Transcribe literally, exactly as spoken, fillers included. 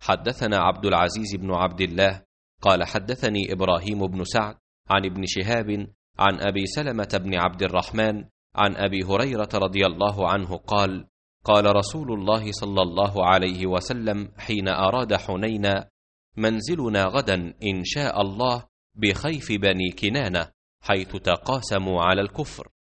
حدثنا عبد العزيز بن عبد الله قال حدثني إبراهيم بن سعد عن ابن شهاب عن أبي سلمة بن عبد الرحمن عن أبي هريرة رضي الله عنه قال قال رسول الله صلى الله عليه وسلم حين أراد حنينا: منزلنا غدا إن شاء الله بخيف بني كنانة، حيث تقاسموا على الكفر.